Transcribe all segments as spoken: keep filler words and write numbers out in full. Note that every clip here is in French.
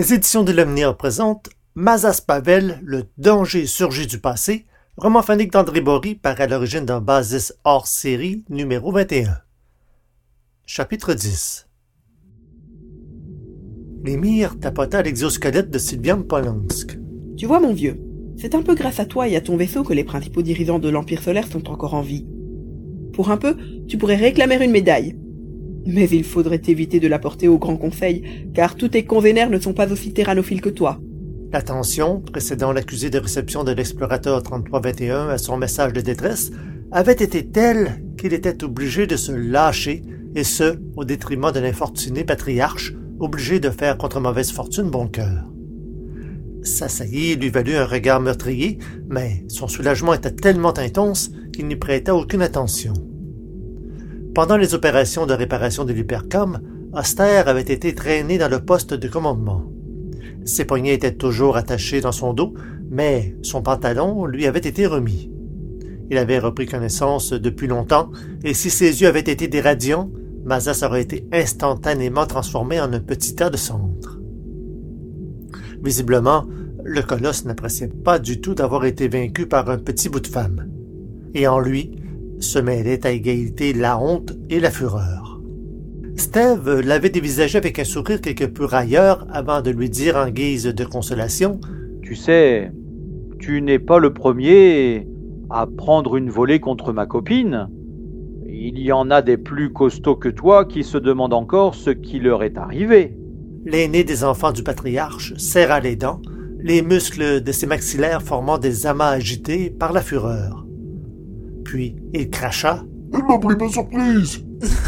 Les éditions de l'Avenir présentent Mazas Pavel, le danger surgit du passé, roman phonique d'André Bory, paru à l'origine d'un basis hors série numéro vingt et un. Chapitre dix. L'émir tapota l'exosquelette de Sylviane Polonsk. Tu vois, mon vieux, c'est un peu grâce à toi et à ton vaisseau que les principaux dirigeants de l'Empire solaire sont encore en vie. Pour un peu, tu pourrais réclamer une médaille. Mais il faudrait éviter de la porter au Grand Conseil, car tous tes congénères ne sont pas aussi terranophiles que toi. La tension, précédant l'accusé de réception de l'explorateur trente-trois vingt et un à son message de détresse, avait été telle qu'il était obligé de se lâcher, et ce, au détriment de l'infortuné patriarche, obligé de faire contre mauvaise fortune bon cœur. Sa saillie lui valut un regard meurtrier, mais son soulagement était tellement intense qu'il n'y prêta aucune attention. Pendant les opérations de réparation de l'hypercom, Oster avait été traîné dans le poste de commandement. Ses poignets étaient toujours attachés dans son dos, mais son pantalon lui avait été remis. Il avait repris connaissance depuis longtemps, et si ses yeux avaient été des radiants, Mazas aurait été instantanément transformé en un petit tas de cendres. Visiblement, le colosse n'appréciait pas du tout d'avoir été vaincu par un petit bout de femme. Et en lui, se mêlaient à égalité la honte et la fureur. Steve l'avait dévisagé avec un sourire quelque peu railleur avant de lui dire en guise de consolation « Tu sais, tu n'es pas le premier à prendre une volée contre ma copine. Il y en a des plus costauds que toi qui se demandent encore ce qui leur est arrivé. » L'aîné des enfants du patriarche serra les dents, les muscles de ses maxillaires formant des amas agités par la fureur. Puis il cracha. « Elle m'a pris par surprise !»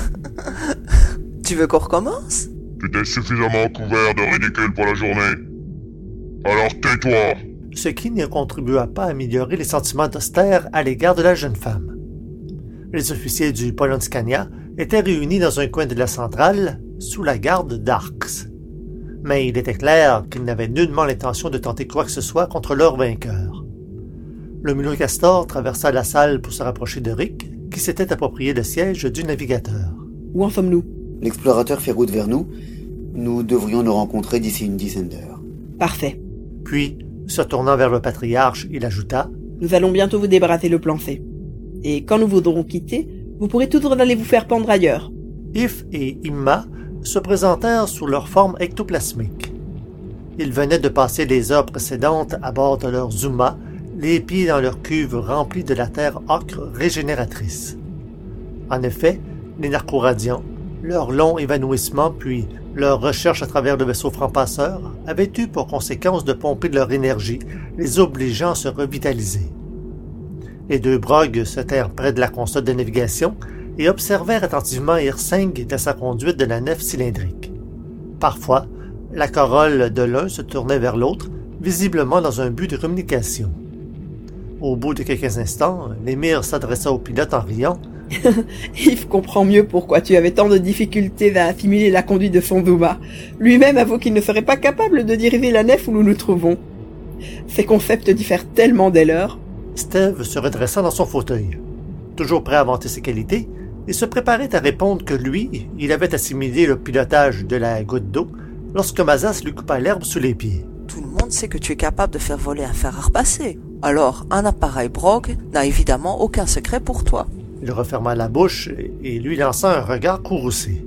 Tu veux qu'on recommence? Tu t'es suffisamment couvert de ridicule pour la journée. Alors tais-toi! Ce qui ne contribua pas à améliorer les sentiments d'Oster à l'égard de la jeune femme. Les officiers du Polonskania étaient réunis dans un coin de la centrale, sous la garde d'Arx. Mais il était clair qu'ils n'avaient nullement l'intention de tenter quoi que ce soit contre leur vainqueur. Le mulot Castor traversa la salle pour se rapprocher de Rick, qui s'était approprié le siège du navigateur. Où en sommes-nous? L'explorateur fait route vers nous. Nous devrions nous rencontrer d'ici une dizaine d'heures. Parfait. Puis, se tournant vers le patriarche, il ajouta « Nous allons bientôt vous débarrasser le plan C. Et quand nous vous aurons quitté, vous pourrez toujours aller vous faire pendre ailleurs. » If et Imma se présentèrent sous leur forme ectoplasmique. Ils venaient de passer les heures précédentes à bord de leur Zuma, les pieds dans leur cuve remplie de la terre ocre régénératrice. En effet, les narcoradians, leur long évanouissement puis leur recherche à travers le vaisseau franc-passeur avaient eu pour conséquence de pomper de leur énergie, les obligeant à se revitaliser. Les deux brogues se tinrent près de la console de navigation et observèrent attentivement Hirsing dans sa conduite de la nef cylindrique. Parfois, la corolle de l'un se tournait vers l'autre, visiblement dans un but de communication. Au bout de quelques instants, l'émir s'adressa au pilote en riant. « Yves comprend mieux pourquoi tu avais tant de difficultés à assimiler la conduite de son Zuma. Lui-même avoue qu'il ne serait pas capable de diriger la nef où nous nous trouvons. Ces concepts diffèrent tellement dès lors. » Steve se redressa dans son fauteuil. Toujours prêt à vanter ses qualités, il se préparait à répondre que lui, il avait assimilé le pilotage de la goutte d'eau lorsque Mazas lui coupa l'herbe sous les pieds. Tout le monde sait que tu es capable de faire voler un fer à repasser. Alors, un appareil Brogue n'a évidemment aucun secret pour toi. Il referma la bouche et lui lança un regard courroucé.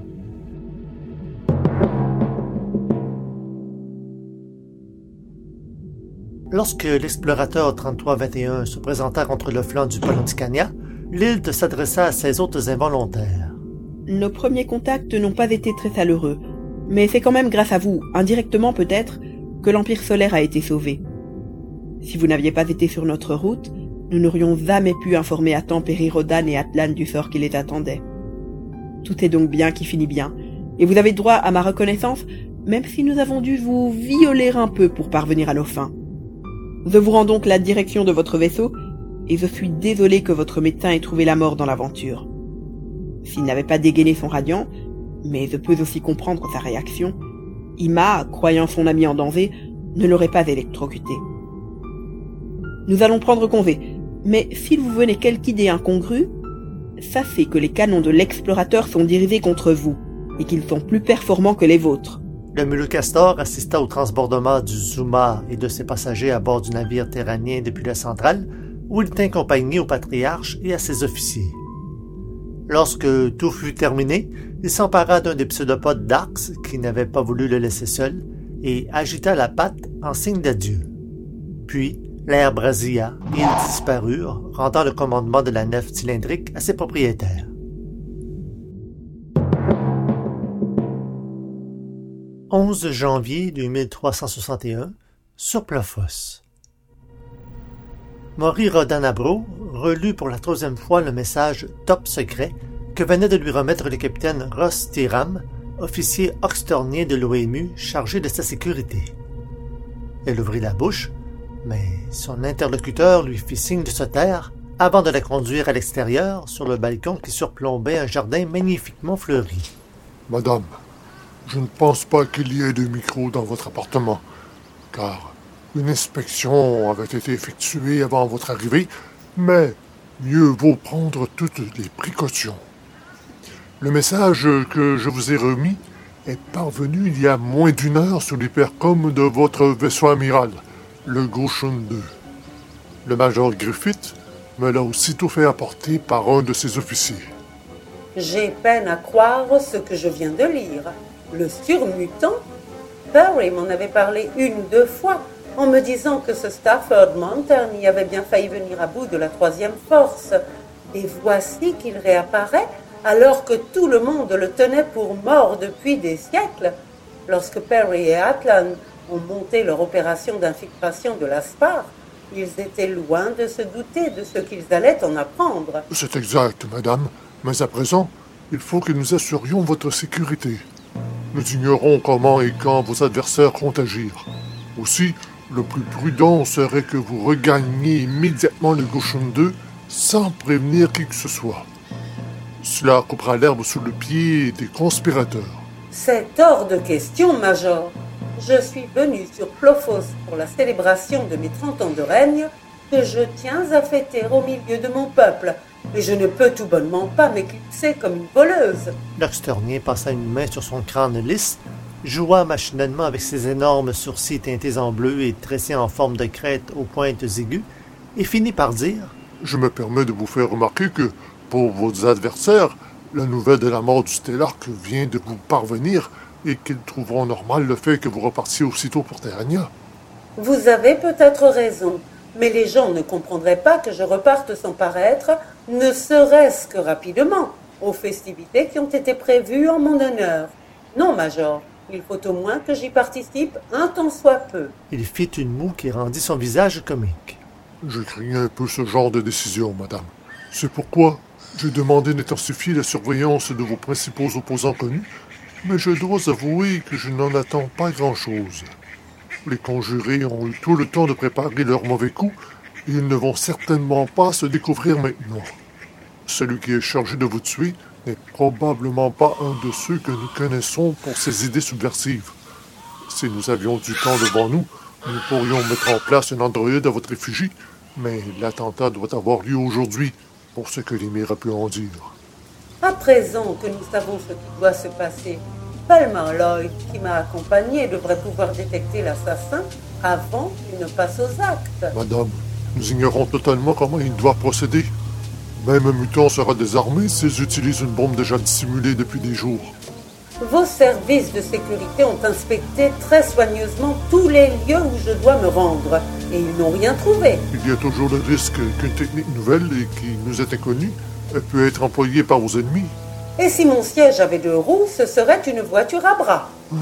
Lorsque l'explorateur trente-trois vingt et un se présenta contre le flanc du Polonskania, l'île s'adressa à ses hôtes involontaires. Nos premiers contacts n'ont pas été très chaleureux, mais c'est quand même grâce à vous, indirectement peut-être, que l'Empire solaire a été sauvé. Si vous n'aviez pas été sur notre route, nous n'aurions jamais pu informer à temps Peri Rhodan et Atlan du sort qui les attendait. Tout est donc bien qui finit bien, et vous avez droit à ma reconnaissance, même si nous avons dû vous violer un peu pour parvenir à nos fins. Je vous rends donc la direction de votre vaisseau, et je suis désolé que votre médecin ait trouvé la mort dans l'aventure. S'il n'avait pas dégainé son radiant, mais je peux aussi comprendre sa réaction, Imma, croyant son ami en danger, ne l'aurait pas électrocuté. Nous allons prendre congé, mais s'il vous venait quelque idée incongrue, sachez que les canons de l'explorateur sont dirigés contre vous, et qu'ils sont plus performants que les vôtres. Le muleux Castor assista au transbordement du Zuma et de ses passagers à bord du navire terranien depuis la centrale, où il était accompagné au patriarche et à ses officiers. Lorsque tout fut terminé, il s'empara d'un des pseudopodes d'Arx qui n'avait pas voulu le laisser seul et agita la patte en signe d'adieu. Puis, l'air brasilla et ils disparurent, rendant le commandement de la nef cylindrique à ses propriétaires. onze janvier deux mille trois cent soixante et un, sur Plophos. Maury Rodanabro relut pour la troisième fois le message top secret que venait de lui remettre le capitaine Ross Tiram, officier oxtornien de l'O M U chargé de sa sécurité. Elle ouvrit la bouche, mais son interlocuteur lui fit signe de se taire avant de la conduire à l'extérieur sur le balcon qui surplombait un jardin magnifiquement fleuri. Madame, je ne pense pas qu'il y ait de micros dans votre appartement, car une inspection avait été effectuée avant votre arrivée, mais mieux vaut prendre toutes les précautions. Le message que je vous ai remis est parvenu il y a moins d'une heure sur l'hypercom de votre vaisseau amiral, le Goshen deux. Le major Griffith me l'a aussitôt fait apporter par un de ses officiers. J'ai peine à croire ce que je viens de lire. Le surmutant? Perry m'en avait parlé une ou deux fois, en me disant que ce Stafford Mountain y avait bien failli venir à bout de la troisième force. Et voici qu'il réapparaît, alors que tout le monde le tenait pour mort depuis des siècles. Lorsque Perry et Atlan ont monté leur opération d'infiltration de l'Aspar, ils étaient loin de se douter de ce qu'ils allaient en apprendre. C'est exact, madame, mais à présent, il faut que nous assurions votre sécurité. Nous ignorons comment et quand vos adversaires comptent agir. Aussi, le plus prudent serait que vous regagniez immédiatement le Goshen deux sans prévenir qui que ce soit. Cela coupera l'herbe sous le pied des conspirateurs. C'est hors de question, Major. Je suis venu sur Plophos pour la célébration de mes trente ans de règne que je tiens à fêter au milieu de mon peuple. Et je ne peux tout bonnement pas m'éclipser comme une voleuse. L'oxtornien passa une main sur son crâne lisse, joua machinalement avec ses énormes sourcils teintés en bleu et tressés en forme de crête aux pointes aiguës, et finit par dire « Je me permets de vous faire remarquer que, pour vos adversaires, la nouvelle de la mort du Stellarque vient de vous parvenir et qu'ils trouveront normal le fait que vous repartiez aussitôt pour Terrania. » Vous avez peut-être raison, mais les gens ne comprendraient pas que je reparte sans paraître, ne serait-ce que rapidement, aux festivités qui ont été prévues en mon honneur. Non, Major, il faut au moins que j'y participe un tant soit peu. Il fit une moue qui rendit son visage comique. Je craignais un peu ce genre de décision, madame. C'est pourquoi j'ai demandé d'intensifier la surveillance de vos principaux opposants connus, mais je dois avouer que je n'en attends pas grand-chose. Les conjurés ont eu tout le temps de préparer leur mauvais coup, et ils ne vont certainement pas se découvrir maintenant. Celui qui est chargé de vous tuer n'est probablement pas un de ceux que nous connaissons pour ses idées subversives. Si nous avions du temps devant nous, nous pourrions mettre en place un androïde à votre effigie, mais l'attentat doit avoir lieu aujourd'hui, pour ce que l'émir a pu en dire. À présent que nous savons ce qui doit se passer, Palmer Lloyd, qui m'a accompagné, devrait pouvoir détecter l'assassin avant qu'il ne passe aux actes. Madame, nous ignorons totalement comment il doit procéder. Même un mutant sera désarmé s'ils utilisent une bombe déjà dissimulée depuis des jours. Vos services de sécurité ont inspecté très soigneusement tous les lieux où je dois me rendre, et ils n'ont rien trouvé. Il y a toujours le risque qu'une technique nouvelle et qui nous est inconnue peut être employée par vos ennemis. Et si mon siège avait deux roues, ce serait une voiture à bras. Ah.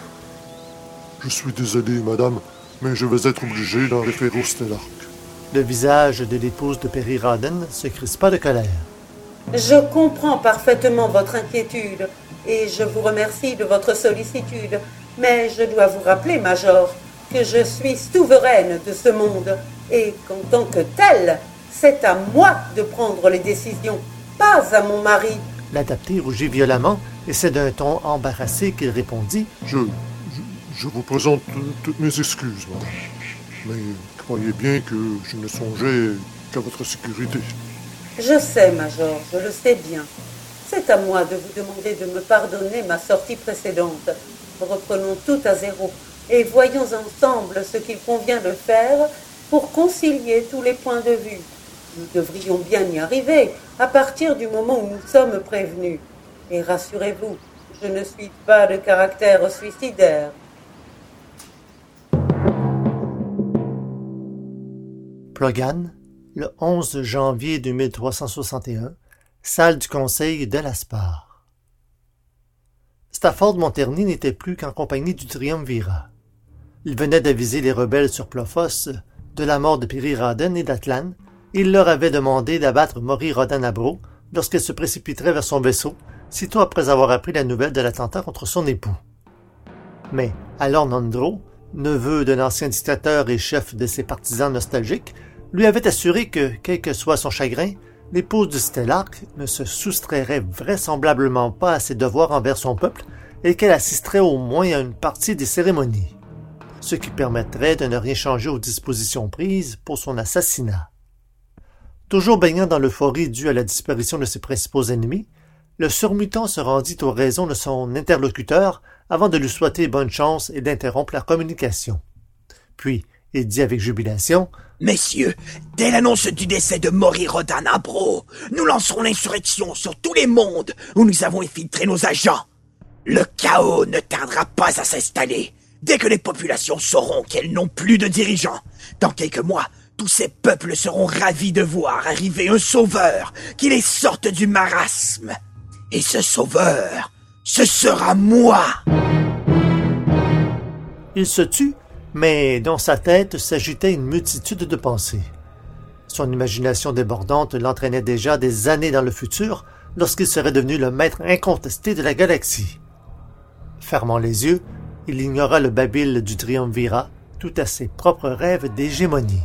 Je suis désolé, madame, mais je vais être obligé d'en référer au Stellarque. Le visage de l'épouse de Perry Rodden se crispa de colère. Je comprends parfaitement votre inquiétude, et je vous remercie de votre sollicitude, mais je dois vous rappeler, Major, que je suis souveraine de ce monde, et qu'en tant que telle, c'est à moi de prendre les décisions, pas à mon mari. L'adapté rougit violemment, et c'est d'un ton embarrassé qu'il répondit. Je, je, je vous présente toutes mes excuses, madame. Mais croyez bien que je ne songeais qu'à votre sécurité. Je sais, Major, je le sais bien. C'est à moi de vous demander de me pardonner ma sortie précédente. Reprenons tout à zéro et voyons ensemble ce qu'il convient de faire pour concilier tous les points de vue. Nous devrions bien y arriver à partir du moment où nous sommes prévenus. Et rassurez-vous, je ne suis pas de caractère suicidaire. Plogan, le onze janvier deux mille trois cent soixante et un, salle du conseil de l'Aspar. Stafford Monterney n'était plus qu'en compagnie du triumvirat. Il venait d'aviser les rebelles sur Plophos de la mort de Piri-Raden et d'Atlan, et il leur avait demandé d'abattre Mori Rodanabro lorsqu'elle se précipiterait vers son vaisseau, sitôt après avoir appris la nouvelle de l'attentat contre son époux. Mais Alor Nandro, neveu d'un ancien dictateur et chef de ses partisans nostalgiques, lui avait assuré que, quel que soit son chagrin, l'épouse du Stellarque ne se soustrairait vraisemblablement pas à ses devoirs envers son peuple et qu'elle assisterait au moins à une partie des cérémonies, ce qui permettrait de ne rien changer aux dispositions prises pour son assassinat. Toujours baignant dans l'euphorie due à la disparition de ses principaux ennemis, le surmutant se rendit aux raisons de son interlocuteur avant de lui souhaiter bonne chance et d'interrompre la communication. Puis, il dit avec jubilation « Messieurs, dès l'annonce du décès de Mori Rodanabro, nous lancerons l'insurrection sur tous les mondes où nous avons infiltré nos agents. Le chaos ne tardera pas à s'installer. Dès que les populations sauront qu'elles n'ont plus de dirigeants, dans quelques mois, tous ces peuples seront ravis de voir arriver un sauveur qui les sorte du marasme. Et ce sauveur, ce sera moi !» Il se tut, mais dans sa tête s'agitait une multitude de pensées. Son imagination débordante l'entraînait déjà des années dans le futur, lorsqu'il serait devenu le maître incontesté de la galaxie. Fermant les yeux, il ignora le babil du triumvirat, tout à ses propres rêves d'hégémonie.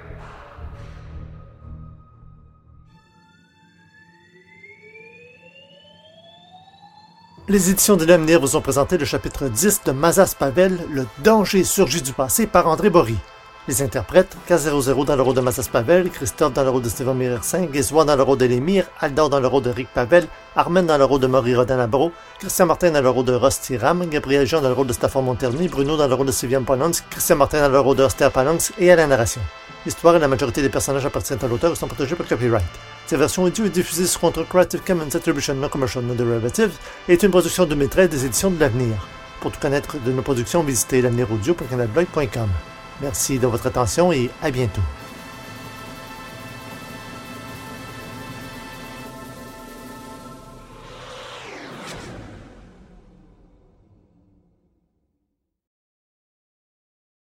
Les éditions de l'Avenir vous ont présenté le chapitre dix de Mazas Pavel, Le danger surgit du passé par André Bory. Les interprètes, K zéro zéro dans le rôle de Mazas Pavel, Christophe dans le rôle de Stevomir cinq, Gizwa dans le rôle de Lemire, Aldor dans le rôle de Rick Pavel, Armen dans le rôle de Mori Rodanabro, Christian Martin dans le rôle de Ross Tiram, Gabriel Jean dans le rôle de Stafford Monterney, Bruno dans le rôle de Sylvian Palance, Christian Martin dans le rôle de Oster Palance et à la narration. L'histoire et la majorité des personnages appartiennent à l'auteur et sont protégés par copyright. Cette version audio est diffusée sur contre Creative Commons Attribution Non Commercial No Derivatives et est une production deux mille treize des éditions de l'Avenir. Pour tout connaître de nos productions, visitez l'avenir audio point canalblog point com. Merci de votre attention et à bientôt.